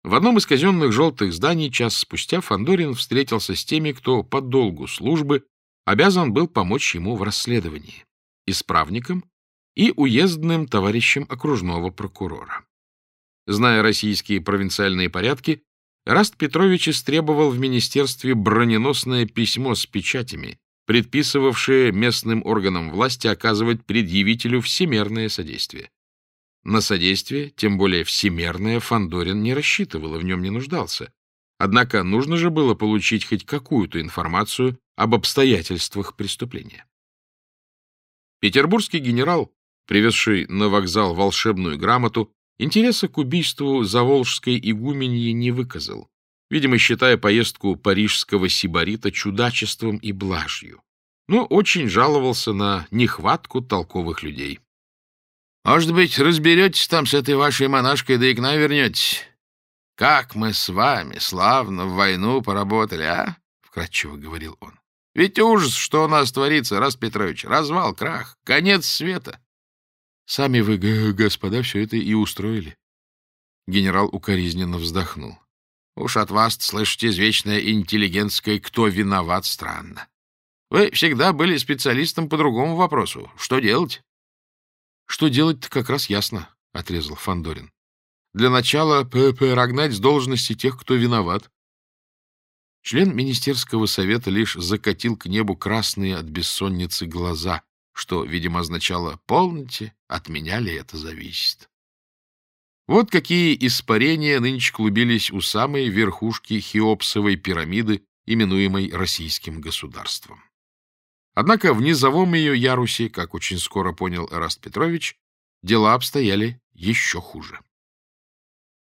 В одном из казенных желтых зданий час спустя Фандорин встретился с теми, кто по долгу службы обязан был помочь ему в расследовании, исправником и уездным товарищем окружного прокурора. Зная российские провинциальные порядки, Эраст Петрович истребовал в министерстве броненосное письмо с печатями, предписывавшее местным органам власти оказывать предъявителю всемерное содействие. На содействие, тем более всемерное, Фандорин не рассчитывал и в нем не нуждался. Однако нужно же было получить хоть какую-то информацию об обстоятельствах преступления. Петербургский генерал, привезший на вокзал волшебную грамоту, интереса к убийству заволжской игуменьи не выказал, видимо, считая поездку парижского сибарита чудачеством и блажью, но очень жаловался на нехватку толковых людей. Может быть, разберетесь там с этой вашей монашкой, да и к нам вернетесь. Как мы с вами славно в войну поработали, а? — вкратчиво говорил он. Ведь ужас, что у нас творится, Эраст Петрович. Развал, крах, конец света. Сами вы, господа, все это и устроили. Генерал укоризненно вздохнул. Уж от вас слышите извечное интеллигентское «кто виноват» странно. Вы всегда были специалистом по другому вопросу. Что делать? — Что делать-то как раз ясно, — отрезал Фандорин. — Для начала прогнать с должности тех, кто виноват. Член Министерского совета лишь закатил к небу красные от бессонницы глаза, что, видимо, означало «полноте, от меня ли это зависит?». Вот какие испарения нынче клубились у самой верхушки Хеопсовой пирамиды, именуемой российским государством. Однако в низовом ее ярусе, как очень скоро понял Эраст Петрович, дела обстояли еще хуже.